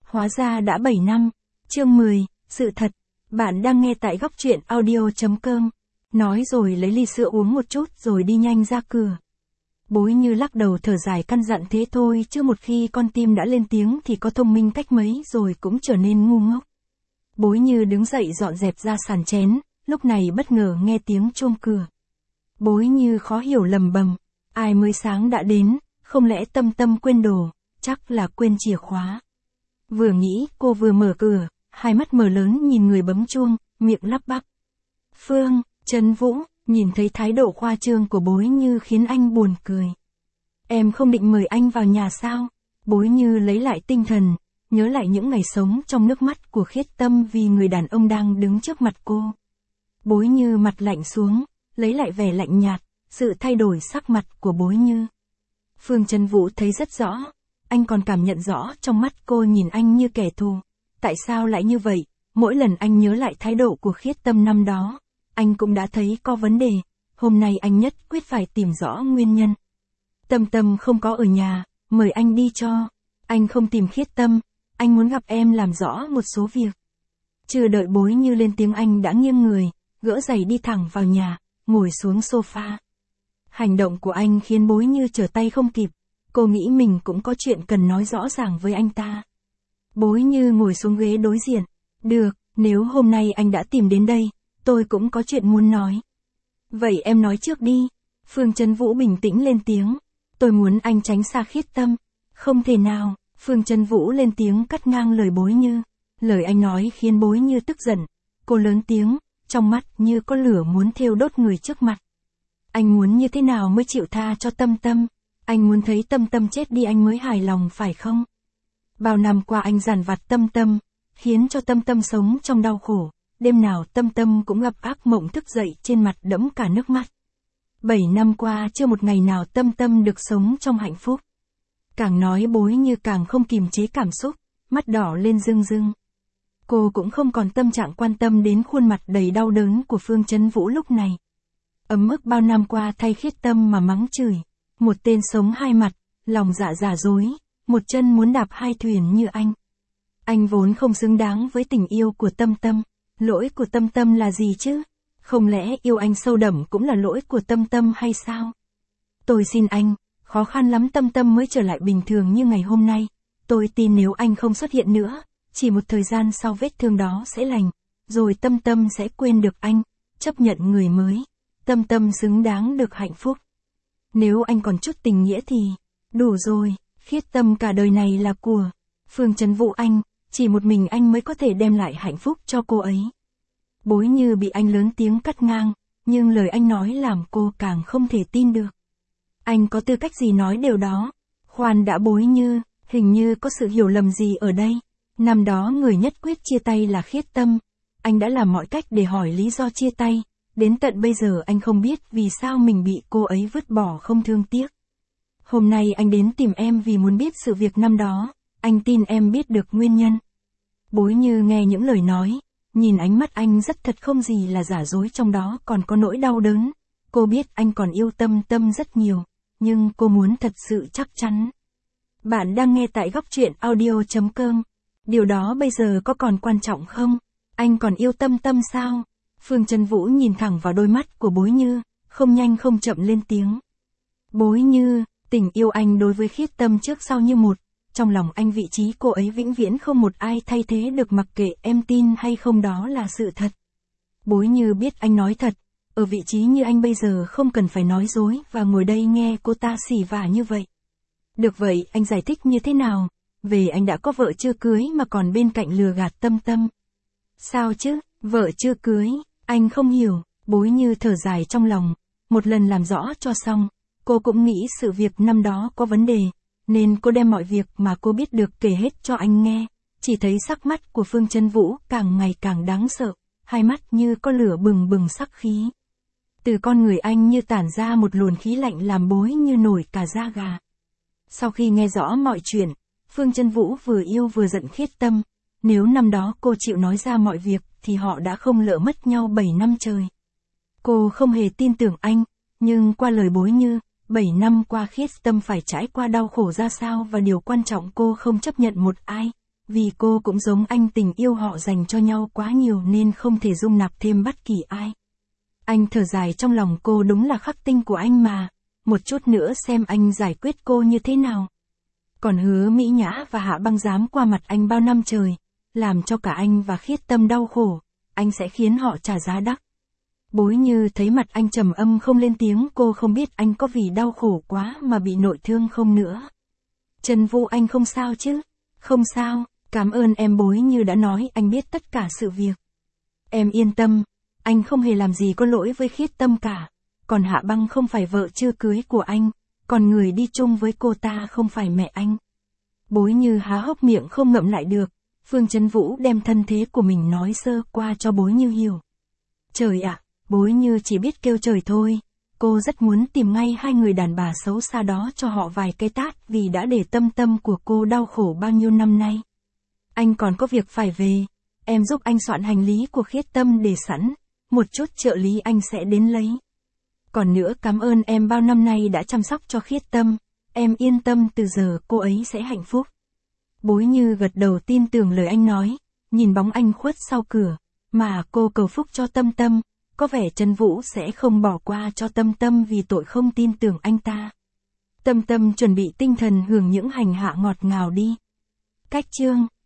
Hóa ra đã 7 năm. Chương 10, sự thật. Bạn đang nghe tại góc truyện audio.com. Nói rồi lấy ly sữa uống một chút rồi đi nhanh ra cửa. Bối Như lắc đầu thở dài căn dặn thế thôi chứ một khi con tim đã lên tiếng thì có thông minh cách mấy rồi cũng trở nên ngu ngốc. Bối Như đứng dậy dọn dẹp ra sàn chén, lúc này bất ngờ nghe tiếng chuông cửa. Bối Như khó hiểu lầm bầm, ai mới sáng đã đến, không lẽ Tâm Tâm quên đồ, chắc là quên chìa khóa. Vừa nghĩ cô vừa mở cửa, hai mắt mở lớn nhìn người bấm chuông, miệng lắp bắp. Phương, Trấn Vũ, nhìn thấy thái độ khoa trương của Bối Như khiến anh buồn cười. Em không định mời anh vào nhà sao? Bối Như lấy lại tinh thần, nhớ lại những ngày sống trong nước mắt của Khiết Tâm vì người đàn ông đang đứng trước mặt cô. Bối Như mặt lạnh xuống, lấy lại vẻ lạnh nhạt, sự thay đổi sắc mặt của Bối Như. Phương Trấn Vũ thấy rất rõ, anh còn cảm nhận rõ trong mắt cô nhìn anh như kẻ thù. Tại sao lại như vậy? Mỗi lần anh nhớ lại thái độ của Khiết Tâm năm đó, anh cũng đã thấy có vấn đề. Hôm nay anh nhất quyết phải tìm rõ nguyên nhân. Tâm Tâm không có ở nhà, mời anh đi cho. Anh không tìm Khiết Tâm, anh muốn gặp em làm rõ một số việc. Chưa đợi Bối Như lên tiếng anh đã nghiêng người, gỡ giày đi thẳng vào nhà, ngồi xuống sofa. Hành động của anh khiến Bối Như trở tay không kịp. Cô nghĩ mình cũng có chuyện cần nói rõ ràng với anh ta. Bối Như ngồi xuống ghế đối diện. Được, nếu hôm nay anh đã tìm đến đây, tôi cũng có chuyện muốn nói. Vậy em nói trước đi. Phương Trấn Vũ bình tĩnh lên tiếng. Tôi muốn anh tránh xa Khiết Tâm. Không thể nào. Phương Trấn Vũ lên tiếng cắt ngang lời Bối Như. Lời anh nói khiến Bối Như tức giận. Cô lớn tiếng, trong mắt như có lửa muốn thiêu đốt người trước mặt. Anh muốn như thế nào mới chịu tha cho Tâm Tâm? Anh muốn thấy Tâm Tâm chết đi anh mới hài lòng phải không? Bao năm qua anh dằn vặt Tâm Tâm, khiến cho Tâm Tâm sống trong đau khổ. Đêm nào Tâm Tâm cũng gặp ác mộng thức dậy trên mặt đẫm cả nước mắt. 7 năm qua chưa một ngày nào Tâm Tâm được sống trong hạnh phúc. Càng nói Bối Như càng không kìm chế cảm xúc, mắt đỏ lên rưng rưng. Cô cũng không còn tâm trạng quan tâm đến khuôn mặt đầy đau đớn của Phương Trấn Vũ lúc này. Ấm ức bao năm qua thay Khiết Tâm mà mắng chửi. Một tên sống hai mặt, lòng dạ giả dối, một chân muốn đạp hai thuyền như anh. Anh vốn không xứng đáng với tình yêu của Tâm Tâm. Lỗi của Tâm Tâm là gì chứ? Không lẽ yêu anh sâu đậm cũng là lỗi của Tâm Tâm hay sao? Tôi xin anh, khó khăn lắm Tâm Tâm mới trở lại bình thường như ngày hôm nay. Tôi tin nếu anh không xuất hiện nữa, chỉ một thời gian sau vết thương đó sẽ lành, rồi Tâm Tâm sẽ quên được anh, chấp nhận người mới. Tâm Tâm xứng đáng được hạnh phúc. Nếu anh còn chút tình nghĩa thì, đủ rồi, Khiết Tâm cả đời này là của Phương Trấn Vũ anh, chỉ một mình anh mới có thể đem lại hạnh phúc cho cô ấy. Bối Như bị anh lớn tiếng cắt ngang, nhưng lời anh nói làm cô càng không thể tin được. Anh có tư cách gì nói điều đó? Khoan đã Bối Như, hình như có sự hiểu lầm gì ở đây. Năm đó người nhất quyết chia tay là Khiết Tâm. Anh đã làm mọi cách để hỏi lý do chia tay. Đến tận bây giờ anh không biết vì sao mình bị cô ấy vứt bỏ không thương tiếc. Hôm nay anh đến tìm em vì muốn biết sự việc năm đó, anh tin em biết được nguyên nhân. Bối Như nghe những lời nói, nhìn ánh mắt anh rất thật không gì là giả dối trong đó còn có nỗi đau đớn. Cô biết anh còn yêu Tâm Tâm rất nhiều, nhưng cô muốn thật sự chắc chắn. Bạn đang nghe tại góc truyện audio.com. Điều đó bây giờ có còn quan trọng không? Anh còn yêu Tâm Tâm sao? Phương Trấn Vũ nhìn thẳng vào đôi mắt của Bối Như, không nhanh không chậm lên tiếng. Bối Như, tình yêu anh đối với Khiết Tâm trước sau như một, trong lòng anh vị trí cô ấy vĩnh viễn không một ai thay thế được mặc kệ em tin hay không đó là sự thật. Bối Như biết anh nói thật, ở vị trí như anh bây giờ không cần phải nói dối và ngồi đây nghe cô ta xỉ vả như vậy. Được vậy anh giải thích như thế nào? Về anh đã có vợ chưa cưới mà còn bên cạnh lừa gạt Tâm Tâm. Sao chứ, vợ chưa cưới? Anh không hiểu. Bối Như thở dài trong lòng, một lần làm rõ cho xong, cô cũng nghĩ sự việc năm đó có vấn đề, nên cô đem mọi việc mà cô biết được kể hết cho anh nghe. Chỉ thấy sắc mắt của Phương Trấn Vũ càng ngày càng đáng sợ, hai mắt như có lửa bừng bừng sắc khí. Từ con người anh như tản ra một luồng khí lạnh làm Bối Như nổi cả da gà. Sau khi nghe rõ mọi chuyện, Phương Trấn Vũ vừa yêu vừa giận Khiết Tâm. Nếu năm đó cô chịu nói ra mọi việc thì họ đã không lỡ mất nhau 7 năm trời. Cô không hề tin tưởng anh, nhưng qua lời Bối Như, 7 năm qua Khiết Tâm phải trải qua đau khổ ra sao và điều quan trọng cô không chấp nhận một ai, Vì cô cũng giống anh, tình yêu họ dành cho nhau quá nhiều nên không thể dung nạp thêm bất kỳ ai. Anh thở dài trong lòng, cô đúng là khắc tinh của anh mà, một chút nữa xem anh giải quyết cô như thế nào. Còn Hứa Mỹ Nhã và Hạ Băng dám qua mặt anh bao năm trời, làm cho cả anh và Khiết Tâm đau khổ, anh sẽ khiến họ trả giá đắt. Bối Như thấy mặt anh trầm âm không lên tiếng, cô không biết anh có vì đau khổ quá mà bị nội thương không nữa. Trần Vũ, anh không sao chứ? Không sao, cảm ơn em. Bối Như đã nói anh biết tất cả sự việc. Em yên tâm, anh không hề làm gì có lỗi với Khiết Tâm cả. Còn Hạ Băng không phải vợ chưa cưới của anh, còn người đi chung với cô ta không phải mẹ anh. Bối Như há hốc miệng không ngậm lại được. Phương Trấn Vũ đem thân thế của mình nói sơ qua cho Bối Như hiểu. Trời ạ, Bối Như chỉ biết kêu trời thôi. Cô rất muốn tìm ngay hai người đàn bà xấu xa đó cho họ vài cái tát vì đã để Tâm Tâm của cô đau khổ bao nhiêu năm nay. Anh còn có việc phải về, em giúp anh soạn hành lý của Khiết Tâm để sẵn, một chút trợ lý anh sẽ đến lấy. Còn nữa, cảm ơn em bao năm nay đã chăm sóc cho Khiết Tâm, em yên tâm từ giờ cô ấy sẽ hạnh phúc. Bối Như gật đầu tin tưởng lời anh nói, nhìn bóng anh khuất sau cửa, mà cô cầu phúc cho Tâm Tâm, có vẻ Trần Vũ sẽ không bỏ qua cho Tâm Tâm vì tội không tin tưởng anh ta. Tâm Tâm chuẩn bị tinh thần hưởng những hành hạ ngọt ngào đi. Cách chương